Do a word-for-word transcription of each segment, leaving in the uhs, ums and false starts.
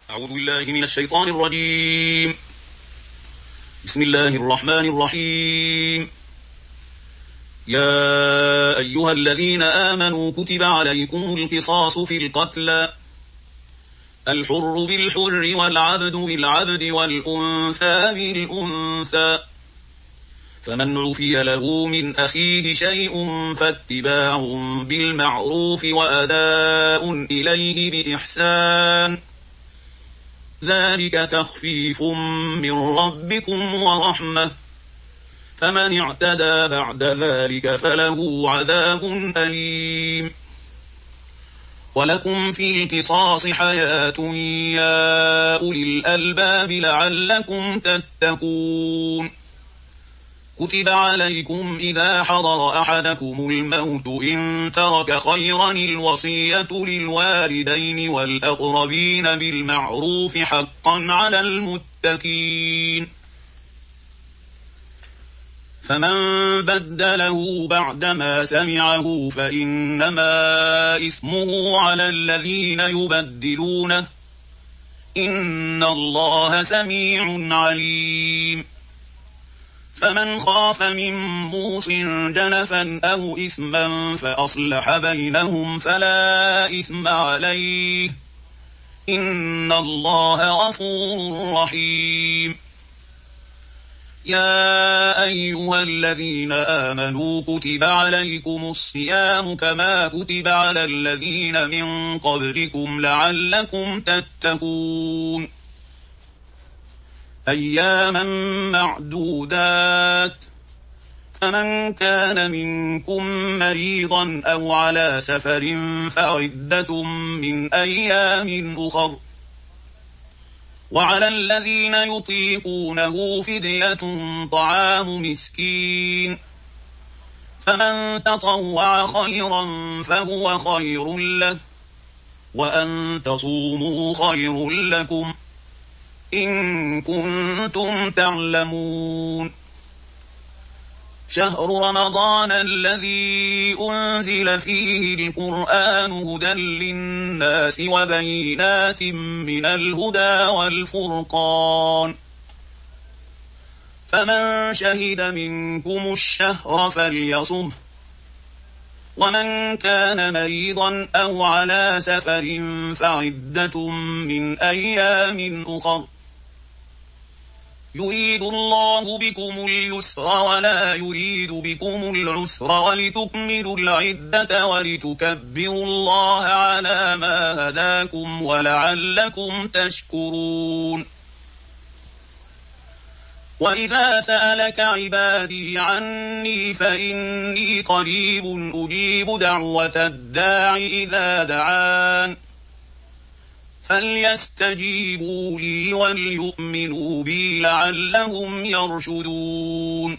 أعوذ بالله من الشيطان الرجيم. بسم الله الرحمن الرحيم. يا أيها الذين آمنوا كتب عليكم القصاص في القتلى، الحر بالحر والعبد بالعبد والأنثى بالأنثى، فمن عفي له من أخيه شيء فاتباع بالمعروف وأداء إليه بإحسان، ذلك تخفيف من ربكم ورحمة، فمن اعتدى بعد ذلك فله عذاب أليم. ولكم في القصاص حياة يا أولي الألباب لعلكم تتقون. كتب عليكم إذا حضر أحدكم الموت إن ترك خيرا الوصية للوالدين والأقربين بالمعروف حقا على المتقين، فمن بدله بعدما سمعه فإنما إثمه على الذين يبدلونه، إن الله سميع عليم. فمن خاف من موص جنفا أو إثما فأصلح بينهم فلا إثم عليه، إن الله غفور رحيم. يا أيها الذين آمنوا كتب عليكم الصيام كما كتب على الذين من قبلكم لعلكم تتقون، أياما معدودات، فمن كان منكم مريضا أو على سفر فعدة من أيام أخر، وعلى الذين يطيقونه فدية طعام مسكين، فمن تطوع خيرا فهو خير له، وأن تصوموا خير لكم إن كنتم تعلمون. شهر رمضان الذي أنزل فيه القرآن هدى للناس وبينات من الهدى والفرقان، فمن شهد منكم الشهر فليصمه، ومن كان مريضا أو على سفر فعدة من أيام أخر، يريد الله بكم اليسر ولا يريد بكم العسر ولتكملوا العدة ولتكبروا الله على ما هداكم ولعلكم تشكرون. وإذا سألك عبادي عني فإني قريب أجيب دعوة الداع إذا دعان، فليستجيبوا لي وليؤمنوا بي لعلهم يرشدون.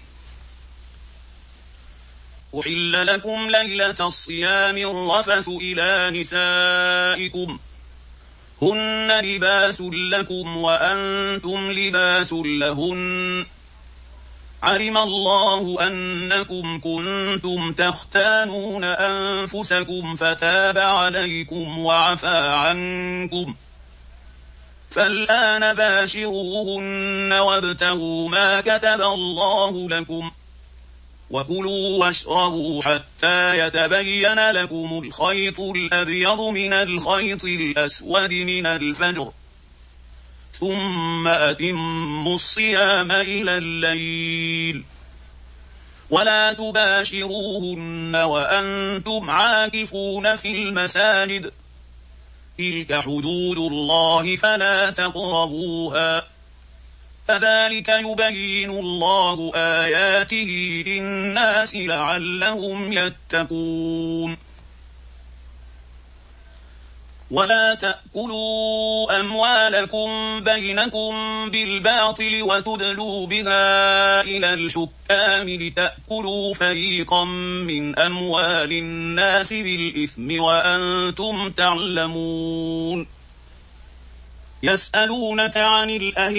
أحل لكم ليلة الصيام الرفث إلى نسائكم، هن لباس لكم وأنتم لباس لهن، علم الله أنكم كنتم تختانون أنفسكم فتاب عليكم وعفى عنكم، فالآن باشروهن وابتغوا ما كتب الله لكم، وكلوا واشربوا حتى يتبين لكم الخيط الأبيض من الخيط الأسود من الفجر، ثم أتموا الصيام إلى الليل، ولا تباشروهن وأنتم عاكفون في المساجد، تلك حدود الله فلا تقربوها، كذلك يبين الله آياته للناس لعلهم يتقون. ولا تأكلوا أموالكم بينكم بالباطل وتدلوا بها إلى الحكام لتأكلوا فريقا من أموال الناس بالإثم وأنتم تعلمون. يسألونك عن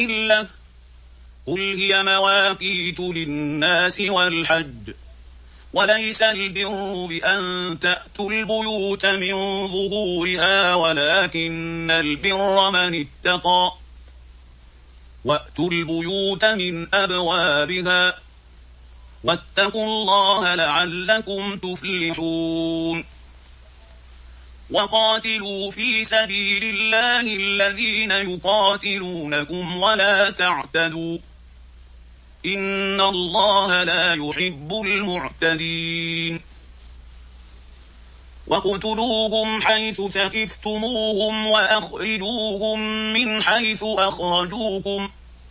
الأهلة قل هي مواقيت للناس والحج، وليس البر بأن تأتوا البيوت من ظهورها ولكن البر من اتقى وأتوا البيوت من أبوابها واتقوا الله لعلكم تفلحون وقاتلوا في سبيل الله الذين يقاتلونكم ولا تعتدوا إن الله لا يحب المعتدين واقتلوهم حيث ثقفتموهم وأخرجوهم من حيث أخرجوكم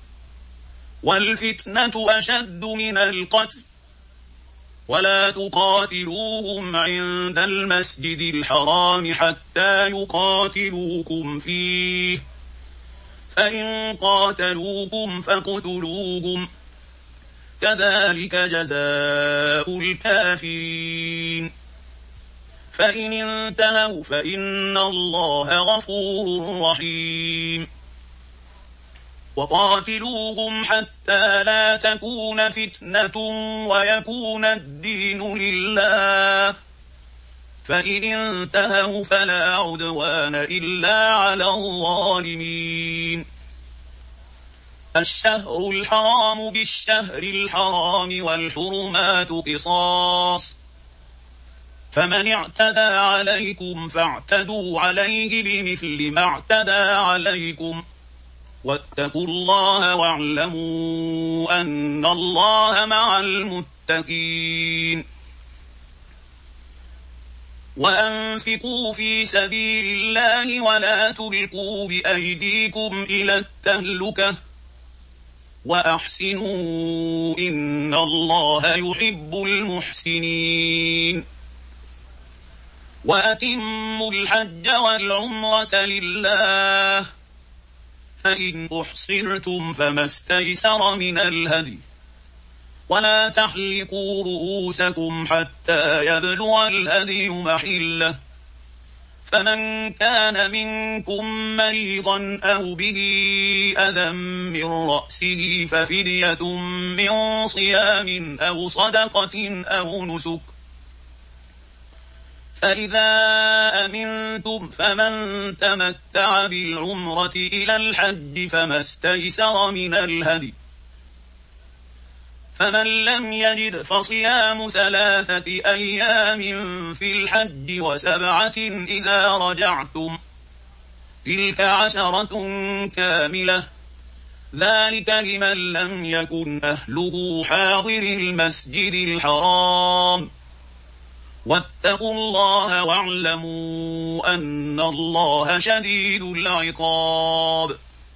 والفتنة أشد من القتل ولا تقاتلوهم عند المسجد الحرام حتى يقاتلوكم فيه فإن قاتلوكم فاقتلوهم كذلك جزاء الكافرين فإن انتهوا فإن الله غفور رحيم وقاتلوهم حتى لا تكون فتنة ويكون الدين لله فإن انتهوا فلا عدوان إلا على الظالمين الشهر الحرام بالشهر الحرام والحرمات قصاص فمن اعتدى عليكم فاعتدوا عليه بمثل ما اعتدى عليكم واتقوا الله واعلموا أن الله مع المتقين وأنفقوا في سبيل الله ولا تلقوا بأيديكم إلى التهلكة وأحسنوا إن الله يحب المحسنين وأتموا الحج والعمرة لله فإن أحصرتم فما استيسر من الهدي ولا تحلقوا رؤوسكم حتى يبلغ الهدي محله فمن كان منكم مريضا أو به أذى من رأسه ففدية من صيام أو صدقة أو نسك فإذا أمنتم فمن تمتع بالعمرة إلى الحج فما استيسر من الهدي فمن لم يجد فصيام ثلاثة أيام في الحج وسبعة إذا رجعتم تلك عشرة كاملة ذلك لمن لم يكن أهله حاضر المسجد الحرام واتقوا الله واعلموا أن الله شديد العقاب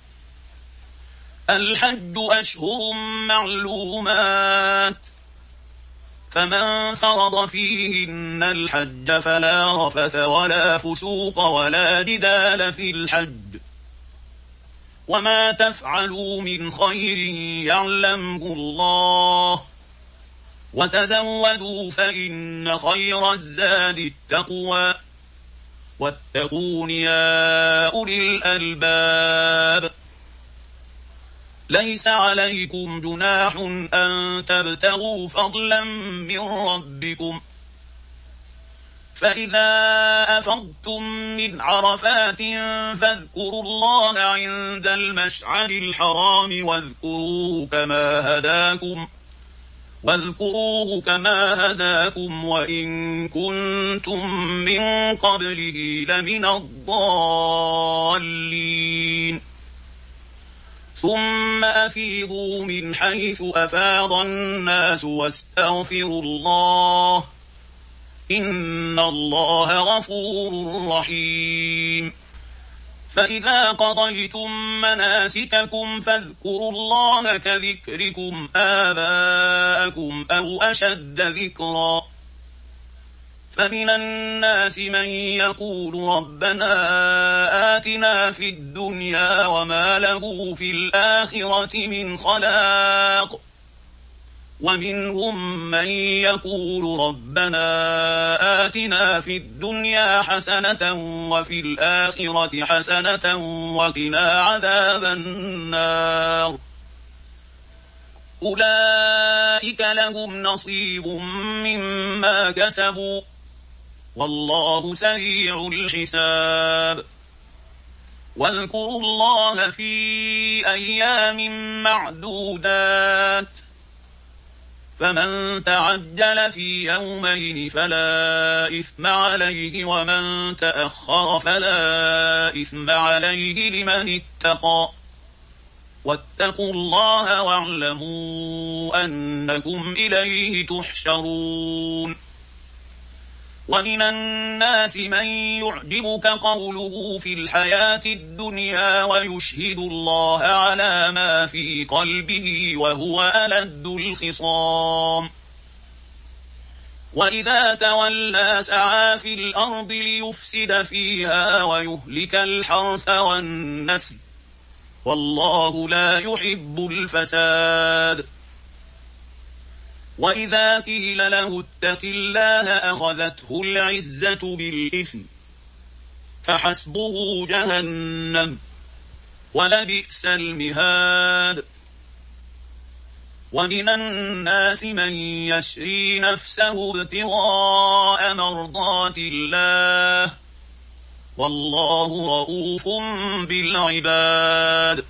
الحج أشهر معلومات فمن فرض فيهن الحج فلا رفث ولا فسوق ولا جدال في الحج وما تفعلوا من خير يعلمه الله وتزودوا فإن خير الزاد التقوى واتقون يا أولي الألباب ليس عليكم جناح أن تبتغوا فضلا من ربكم فإذا أفضتم من عرفات فاذكروا الله عند المشعر الحرام واذكروه كما هداكم واذكروه كما هداكم وإن كنتم من قبله لمن الضالين ثم أفيضوا من حيث أفاض الناس واستغفروا الله إن الله غفور رحيم فإذا قضيتم مناسككم فاذكروا الله كذكركم آباءكم أو أشد ذكرا فمن الناس من يقول ربنا آتنا في الدنيا وما له في الآخرة من خلاق ومنهم من يقول ربنا آتنا في الدنيا حسنة وفي الآخرة حسنة وقنا عذاب النار أولئك لهم نصيب مما كسبوا والله سريع الحساب واذكروا الله في أيام معدودات فمن تعجل في يومين فلا إثم عليه ومن تأخر فلا إثم عليه لمن اتقى واتقوا الله واعلموا أنكم إليه تحشرون ومن الناس من يعجبك قوله في الحياة الدنيا ويشهد الله على ما في قلبه وهو ألد الخصام وإذا تولى سعى في الأرض ليفسد فيها ويهلك الحرث والنسل والله لا يحب الفساد وإذا قيل له اتق الله أخذته العزة بالإثم فحسبه جهنم ولبئس المهاد ومن الناس من يشري نفسه ابتغاء مرضات الله والله رؤوف بالعباد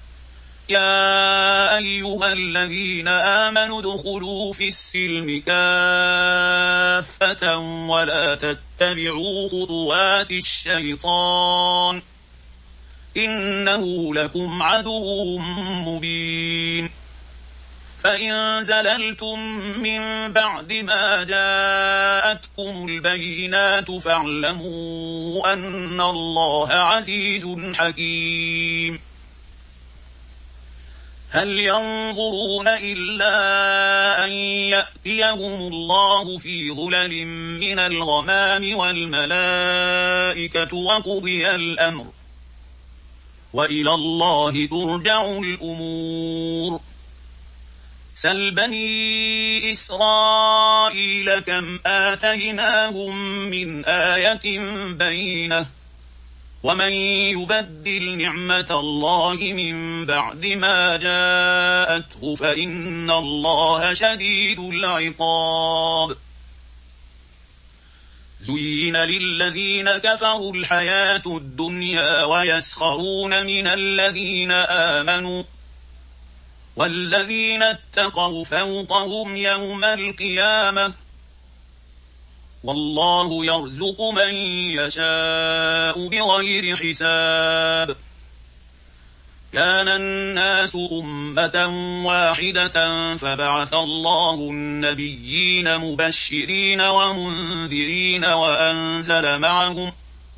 يا أيها الذين آمنوا ادخلوا في السلم كافة ولا تتبعوا خطوات الشيطان إنه لكم عدو مبين فإن زللتم من بعد ما جاءتكم البينات فاعلموا أن الله عزيز حكيم هل ينظرون إلا أن يأتيهم الله في ظلل من الغمام والملائكة وقضي الأمر وإلى الله ترجع الأمور سل بني إسرائيل كم آتيناهم من آية بينة ومن يبدل نعمة الله من بعد ما جاءته فإن الله شديد العقاب زين للذين كفروا الحياة الدنيا ويسخرون من الذين آمنوا والذين اتقوا فوقهم يوم القيامة والله يرزق من يشاء بغير حساب كان الناس أمة واحدة فبعث الله النبيين مبشرين ومنذرين وأنزل معهم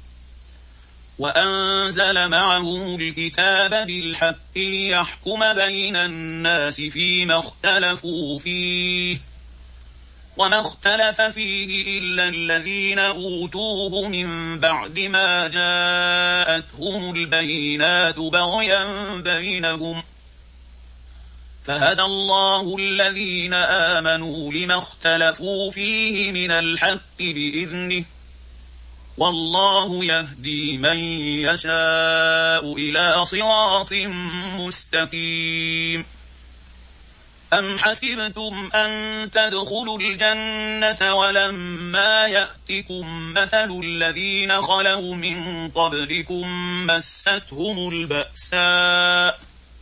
وأنزل معهم الكتاب بالحق ليحكم بين الناس فيما اختلفوا فيه وما اختلف فيه إلا الذين أوتوه من بعد ما جاءتهم البينات بغيا بينهم فهدى الله الذين آمنوا لما اختلفوا فيه من الحق بإذنه والله يهدي من يشاء إلى صراط مستقيم أم حسبتم أن تدخلوا الجنة ولما يأتكم مثل الذين خلوا من قبلكم مستهم البأساء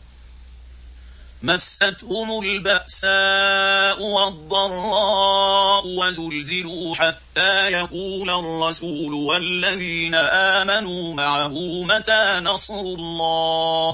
مستهم البأساء والضراء وزلزلوا حتى يقول الرسول والذين آمنوا معه متى نصر الله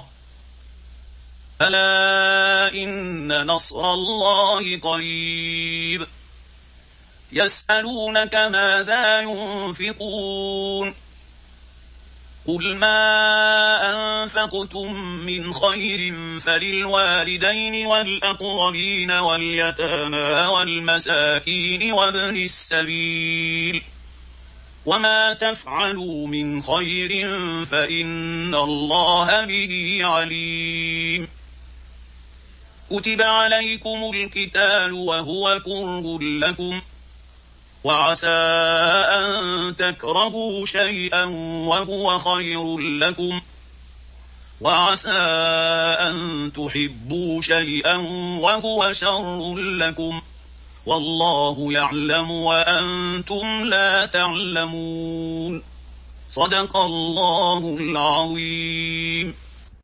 ألا إن نصر الله قريب يسألونك ماذا ينفقون قل ما أنفقتم من خير فللوالدين والأقربين واليتامى والمساكين وابن السبيل وما تفعلوا من خير فإن الله به عليم كتب عليكم القتال وهو كره لكم وعسى أن تكرهوا شيئا وهو خير لكم وعسى أن تحبوا شيئا وهو شر لكم والله يعلم وأنتم لا تعلمون. صدق الله العظيم.